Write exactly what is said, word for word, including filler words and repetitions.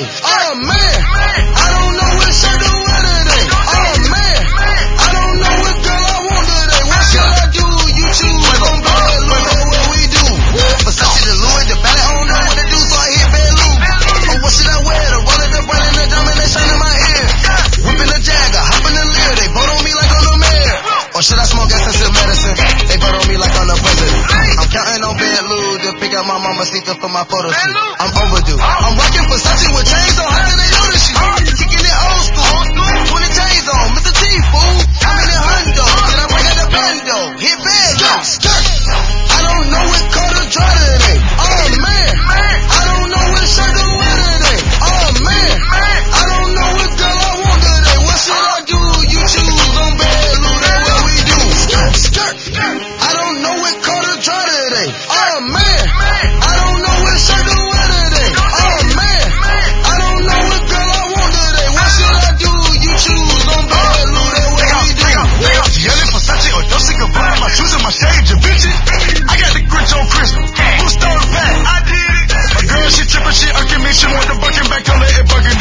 today. Oh man, I don't know what shirt to wear today. Oh man, I don't know what girl I want today. What should I do? You choose. On bad look at what we do. Versace the Louis, the ballet, I don't know what to do, so I hit bad loop. Oh, what should I wear? The roller, the brand, and the diamond, they shine in my ear. Whipping the Jagger, hopping the Lear, they vote on me like I'm the mayor. Or should I smoke gas and sip medicine? They vote on me like I'm the president. I'm counting on bad loot to pick out my mama sneaker for my photo shoot. I'm overdue. I'm rocking Versace with chains on, how did they know this shit? Kicking it old school, twenty chains on, Mister T, fool. I'm in the hundo, then I bring out the bando. Hit bad, skirt, skirt. I don't know what car to drive today. Oh man, I don't know what shirt to wear today. Oh man, I don't know what girl I want today. What should I do? You choose. On bad loot, that's what we do. Skirt, skirt. I don't know what car to drive today. Oh man, I don't know what shirt to wear today. Oh man, I don't know what girl I want today. What should I do? You choose. On bad loot, that's what we do. Yelling Versace or Dolce Gabbana, my shoes and my shades, your bitches. I got the Grinch on Crystal. Who stole the pack? I did it. My girl, she trippin', she irking me. She want the bucket back on it, it bucket